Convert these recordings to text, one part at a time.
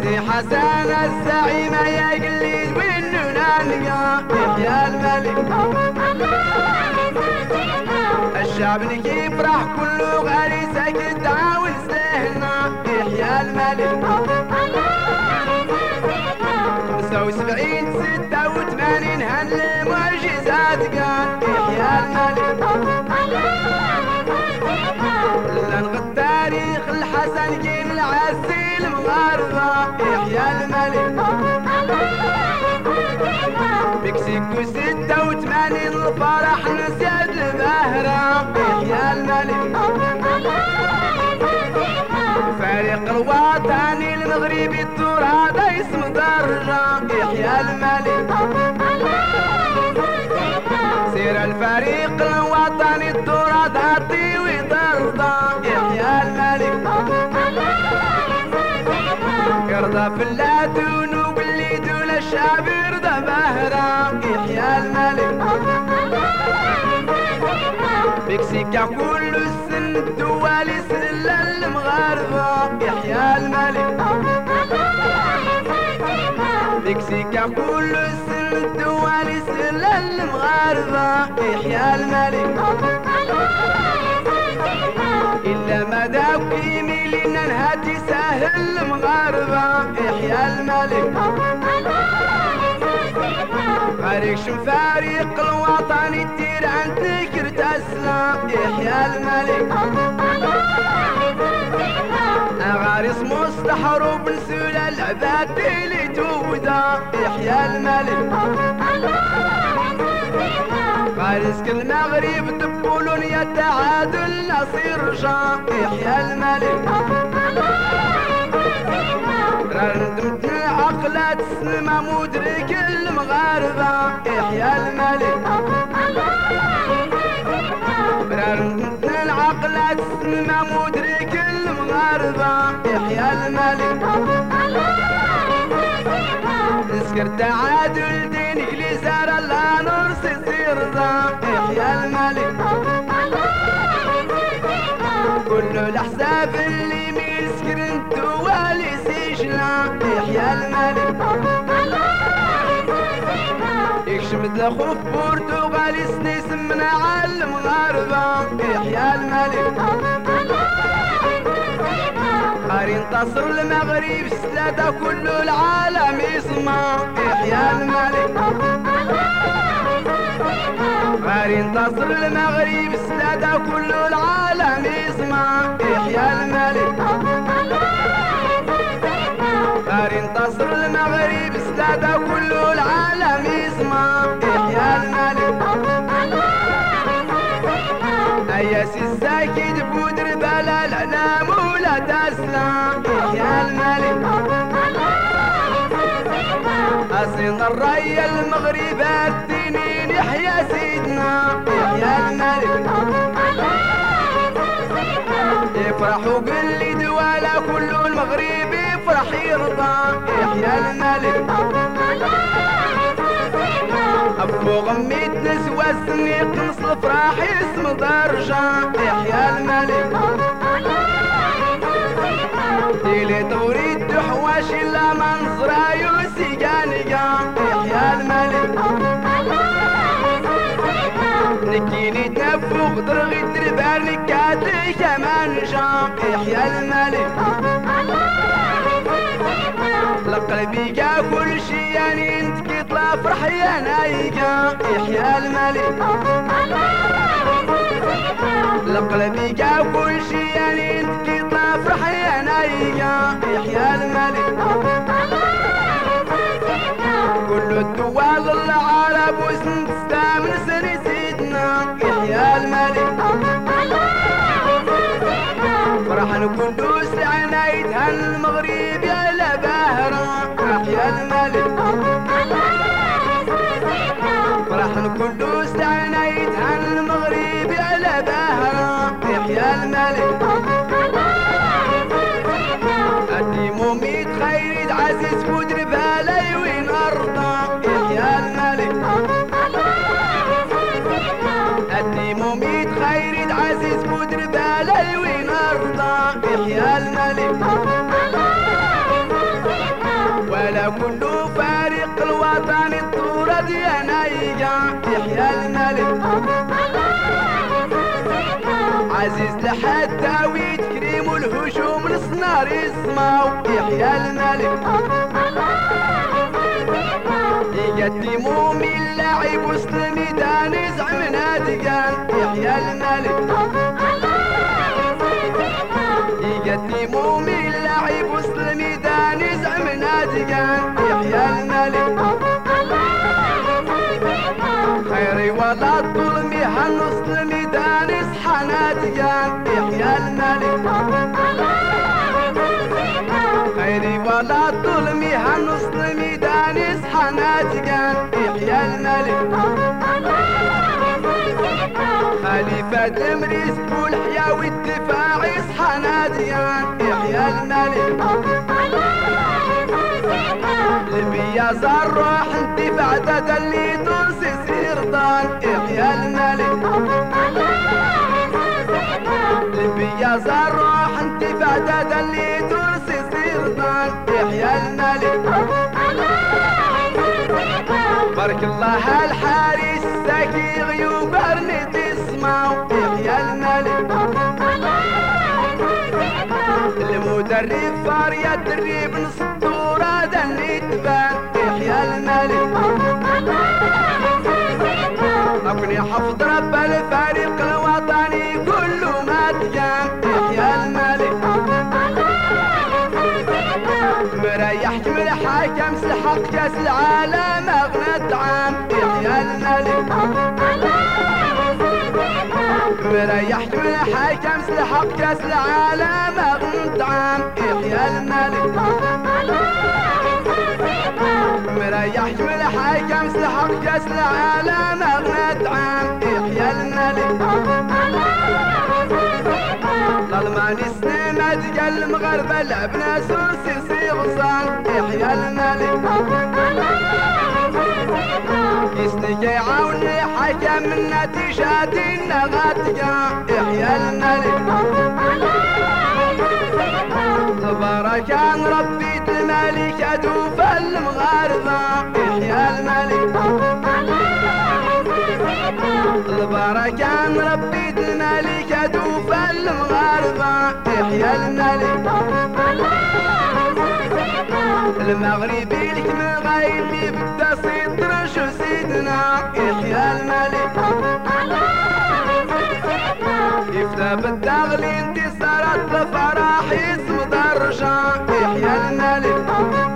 سيدي حسن الزعيم يا قليد ويننا نلقى يحيى الملك. الشعب نكي يفرح كله غالي ساكت دعاوي سهنا يحيى الملك. 75 86 هالمعجزات قال يحيى الملك. لنغ التاريخ الحسن جيل العزي المغاربة يحيى الملك. مكسيكو 86 الفرح نسيت البهرة يحيى الملك. فريق الوطني المغربي التراب اسم درجة يحيى الملك. سير الفريق الوطني التراب عطي ويطردة يحيى الملك. يرضى في اللاتون وبالليد ولا الشعب يرضى بهرة يحيى الملك. مكسيكا كل السن الدوالي سل المغاربة يحيى الملك. مكسيكا كل السن الدوالي سل المغاربة يحيى الملك. إلا ما داك يميلنا نهاتي سهل المغاربة يحيى الملك. فريق فريق الوطني الدير عن ذكر تسلم يحيى الملك. غارس مستحر بن سولا العباد اللي تودا يحيى الملك. غارس كل مغرب دبولون يتعادل نصير جا يحيى الملك. ندمت العقلات السلمة مدرك المغاربة يحيى الملك. ندمت العقلات السلمة مدرك المغاربة يحيى الملك. نسكر تعادل دين كليزار الله نرسي سيرضا يحيى الملك. كل الحساب اللي ميل سكرنت والي سجلا يحيى الملك. يكشمد الخوف برتغالي سني سمنا على المغاربة يحيى الملك. قاري انتصر المغرب سلادة كل العالم يسمع يحيى الملك. قاري انتصر المغرب سلادة كل العالم يسمع يحيى الملك. قاري انتصر المغرب سلادة كل العالم يسمع يحيى الملك. اياس الساكت بودر بلا العنام ولا تسلم يحيى الملك. أصين الري المغرب التنين يحيى سيدنا يحيى الملك. يفرحوا باللي دوالا كل المغرب يفرح يرضى يحيى الملك. أبو غميت نسوى السنيق نص الفراح اسم درجة يحيى الملك. ديلي توريد حواش إلا منظرة يوسي قانقا يحيى الملك. نكيني تنفوق درغي دربار نكاتي كمان جا يحيى الملك. لقلبي قا كل شي يعني انت كيطلع فرح يا نايقا يحيى الملك. لقلبي قا كل شي يعني انت كيطلع فرح يا نايقا يحيى الملك. كل الدول العرب وسن تستعمل سني سيدنا يحيى الملك. فرح نكون دوس عنايتها المغرب يا لبهرة يحيى الملك. فرح نكون دوس عنايتها المغرب يا لبهرة يحيى الملك. قديمو ميت خيريد عزيز بودر بالي وين أرضى يحيى الملك. قديمو ميت خيريد عزيز بودر بالي وين أرضى يحيى الملك. يا كل فريق الوطن الطورة ديانا يحيى الملك عزيز لحتى ويتكريم والهجوم الصنار يسمعوا يحيى الملك يقدموا من لاعب وسط الميدان يزعمنا دقان يحيى الملك يقدموا من لاعب وسط الميدان يزعمنا دقان يحيى الملك خيري ولا الظلم يهنص الميدان يصحى ناديان يحيى الملك خيري ولا الظلم يهنص الميدان يصحى ناديان يحيى الملك خليفة المريس والحياة والدفاع يصحى ناديان يحيى الملك لبيا زروح انتفاع تدلي تونس يصير ضان يحيى الملك لبيا زروح انتفاع تدلي تونس يصير ضان يحيى الملك بارك الله الحارس الساكي غيوب ارنت يسمعوا يحيى الملك المدرب فاريا الدريب نص الدورة دني تبان يحيى الملك أكوني حفظ رب الفريق الوطني كله ما تجام يحيى الملك مريحت من الحكم سحق كاس العالم أغنى عام يحيى الملك مريحت من الحكم سحق كاس العالم أغنى عام يحيى الملك مريحت من الحكم سحق كاس العالم أغنى عام يحيى الملك الألماني سنة تقل المغربة لعبنا سوسي صيغصان يحيى الملك يسني يعاوني حكم من نتيجات النغاتية يحيى الملك تبارك ربي الملك أدوف المغاربة يحيى الملك تبارك ربي الملك أدوف المغاربة يحيى الملك المغربي لك من غير اللي بدا سيطر شو سيدنا يحيى الملك يفدى بالداغلي انتصارات الفرح اسم درجة يحيى الملك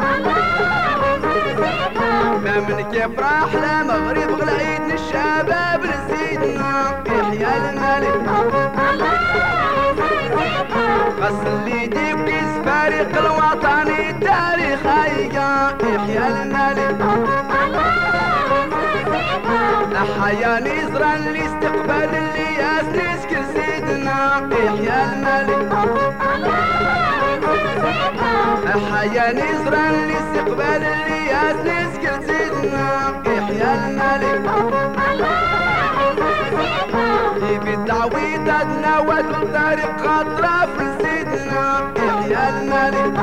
ما من كيف راح لمغرب غلعيد الشباب لسيدنا يحيى الملك غسل ليدي وكيس فريق الوطني تاريخ هيقا يحيى الملك نحيا نزرا لاستقبال الياس نسكر سيدنا يحيى الملك نحيا نزرا لاستقبال الياس نسكر سيدنا يحيى الملك بالتعويض ادنى والطريق خطرة في سيدنا يحيى الملك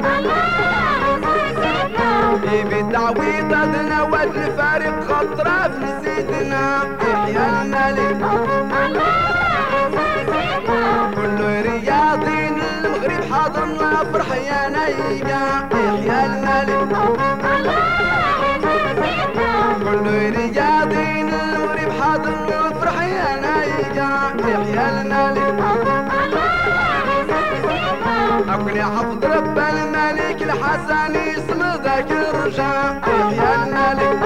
بالتعويض ادنى والفارق خطرة في سيدنا يحيى الملك كل رياضين المغرب حاضرنا فرح يا نيقا يحيى الملك كل رياضين المغرب حاضرنا فرح يا نيقا يحيى الملك أكون حفظ رب الملك الحسن اسم ذاك الرجاء يحيى الملك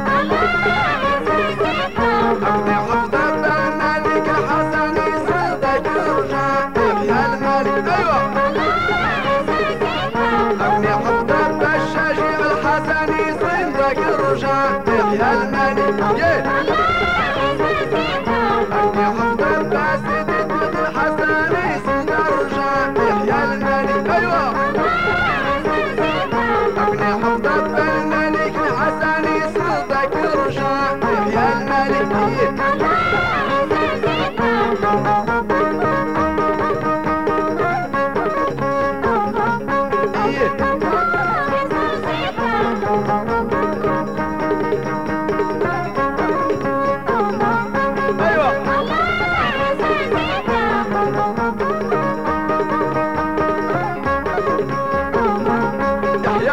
أكون حفظ رب الملك الحسن اسم ذاك الرجاء يحيى الملك أيوة أكون حفظ رب الشجيع الحسن اسم ذاك الرجاء يحيى الملك أكون حفظ رب سيدي الحسن اسم ذاك الرجاء يحيى الملك أيوة أكون حفظ رب الملك الحسن اسم ذاك الرجاء يحيى الملك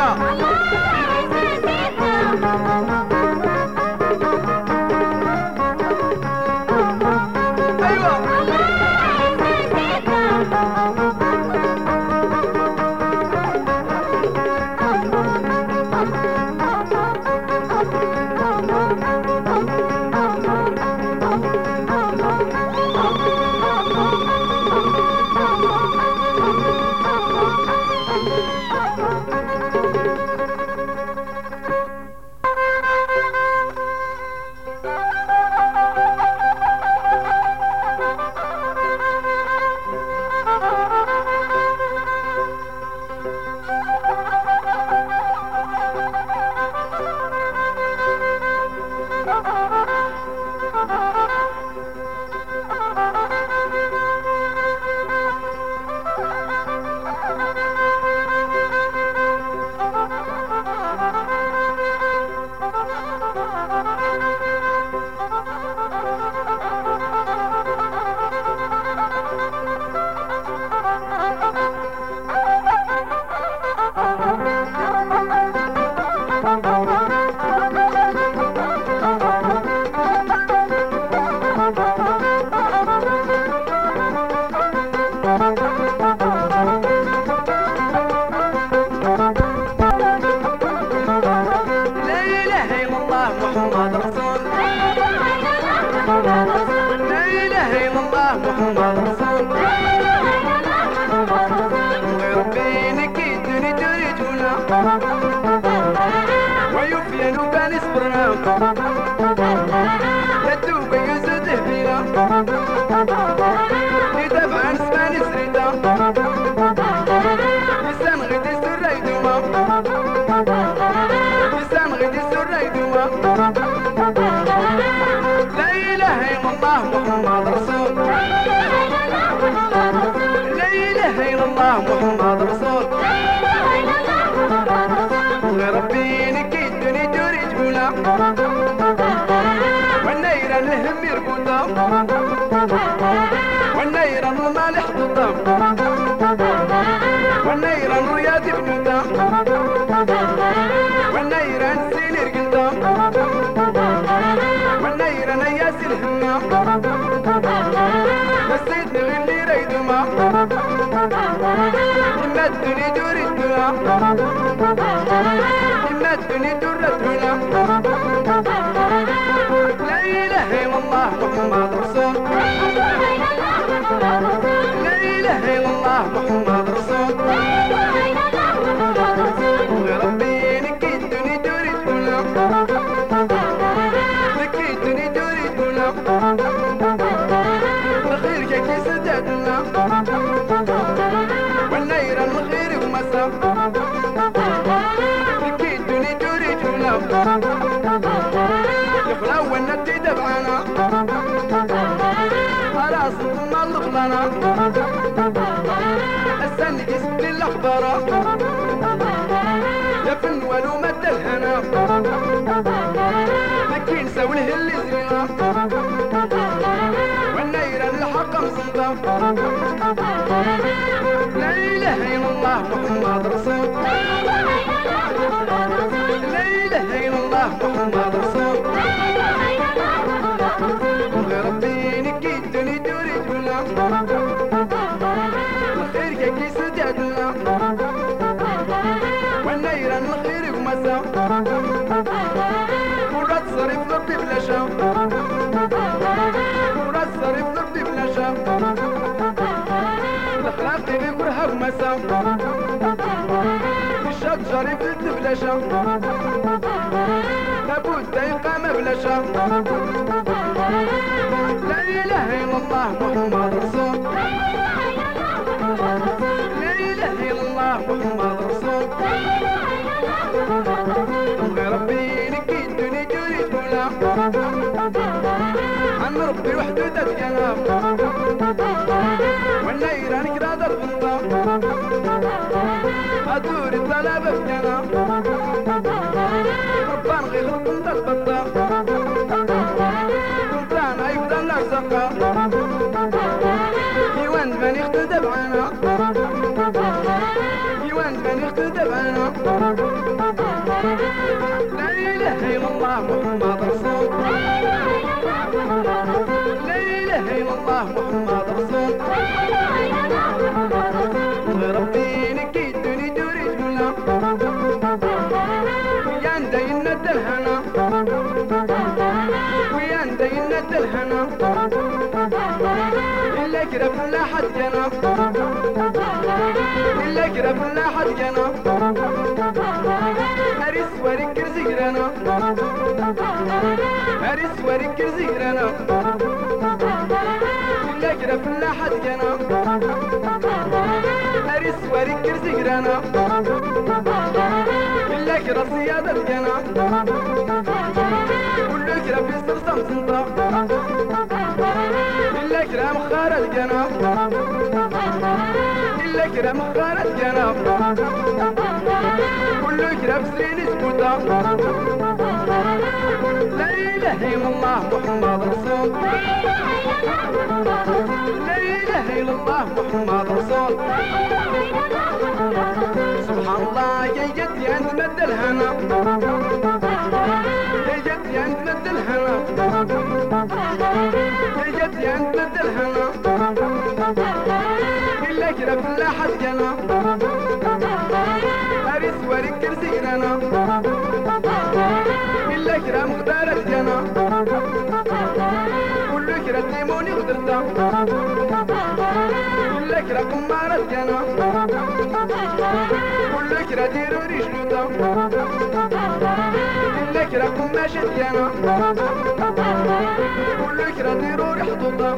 يوان من يختدب عنا جنا لا إله إلا الله محمد رسول لا إله إلا الله محمد رسول ربي نكيدني دوري جملة ويان دينا الدلهنا ويان دينا الدلهنا إلا كرب لا حد جنا إلا كرب لا حد جنا أريس ورك زيرنا أريس ورك زيرنا إلا كرب لا حد جنا أريس ورك زيرنا إلا كرب زيادة جنا كل كرب يصرصم سنطا إلا كرام خارج جنا إلا كرام خارج جنا كل كرام سرين سكوتا لا إله إلا الله محمد رسول لا إله إلا الله محمد رسول سبحان الله يا جدي أنت مد الهنا يا جدي أنت مد الهنا يا جدي أنت مد الهنا إلا كرب لا حد جنا أريس ورك سيرنا إلا كرام غدارة جنا كل كرا تيموني غدرتا إلا كرا كمارة جنا كل كرا ديرو رجلوتا إلا كرا كماشة جنا كل كرا ديرو رحطوتا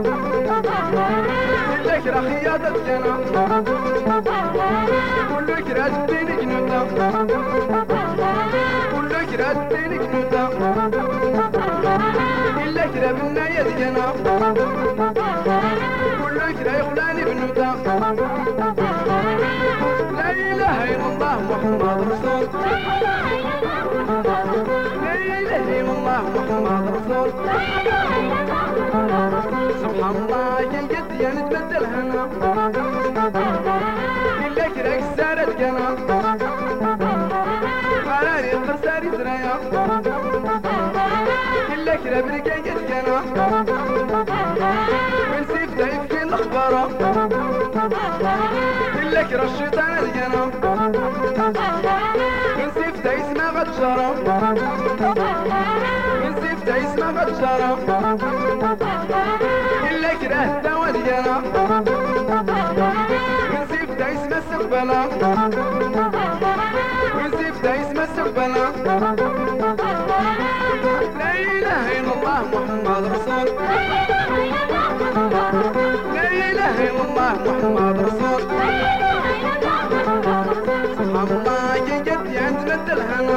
إلا كرا خياطة جنا كل كرا جدين جنوتا كل كرا جدين جنوتا إلا كرا بالناية جنا كل كرا يخلاني بنوتا لا إله إلا الله محمد رسول لا إله إلا الله محمد رسول سبحان الله يا جدي يا نتبدل هنا إلا كرا كسارة جنا قراري قرصاري زرايا إلا كرا برقاية جنا من سيف دايف في الأخبار إلا كرا الشيطان الجنا من سيف دايس ما غتشارة من سيف دايس ما غتشارة إلا كرا الدواء الجنا من سيف دايس ما استقبلا من سيف دايس ما استقبلا لا إله إلا الله محمد رسول لا إله إلا الله محمد رسول سبحان الله يا جدي أنت مد الهنا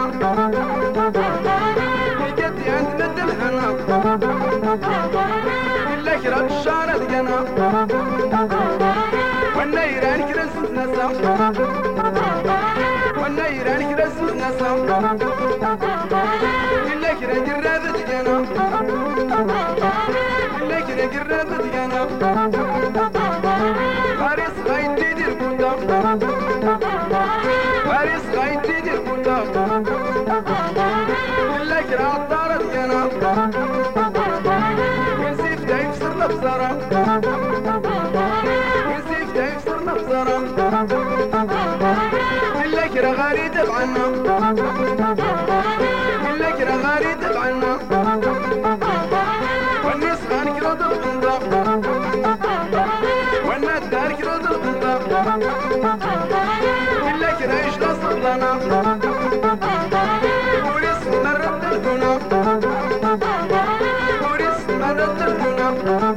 يا جدي أنت مد الهنا إلا كرا الشارة جنا والنيران كرا نسا والنيران كرا نسا إلا كرا جرابة جنا إلا كرا جرابة جنا فارس غايت تدير بودا فارس غايت تدير بودا إلا كرا عطارة جنا من سيف دايف صرنا بزارة من سيف دايف صرنا بزارة إلا كرا غاري تبعنا إلا كرا غاري تبعنا والناس غان كرا ضربنا والناس دار كرا ضربنا إلا كرا يجلا صدنا وريس مرة تلقنا وريس مرة تلقنا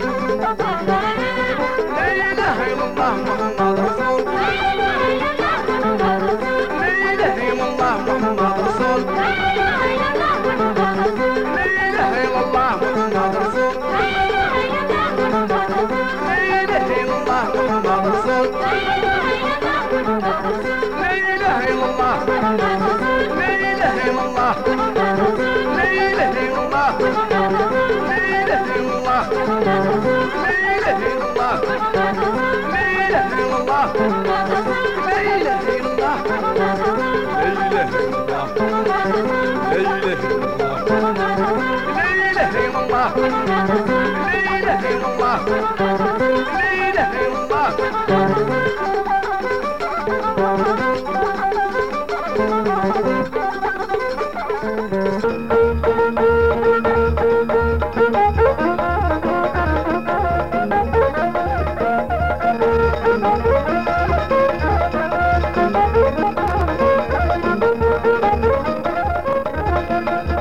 لا إله إلا الله محمد رسول لا إله إلا الله محمد رسول لا إله إلا الله محمد رسول لا إله إلا الله محمد رسول لا إله إلا الله لا إله إلا الله لا إله إلا الله لا إله إلا الله لا إله إلا الله لا إله إلا الله لا إله إلا الله الله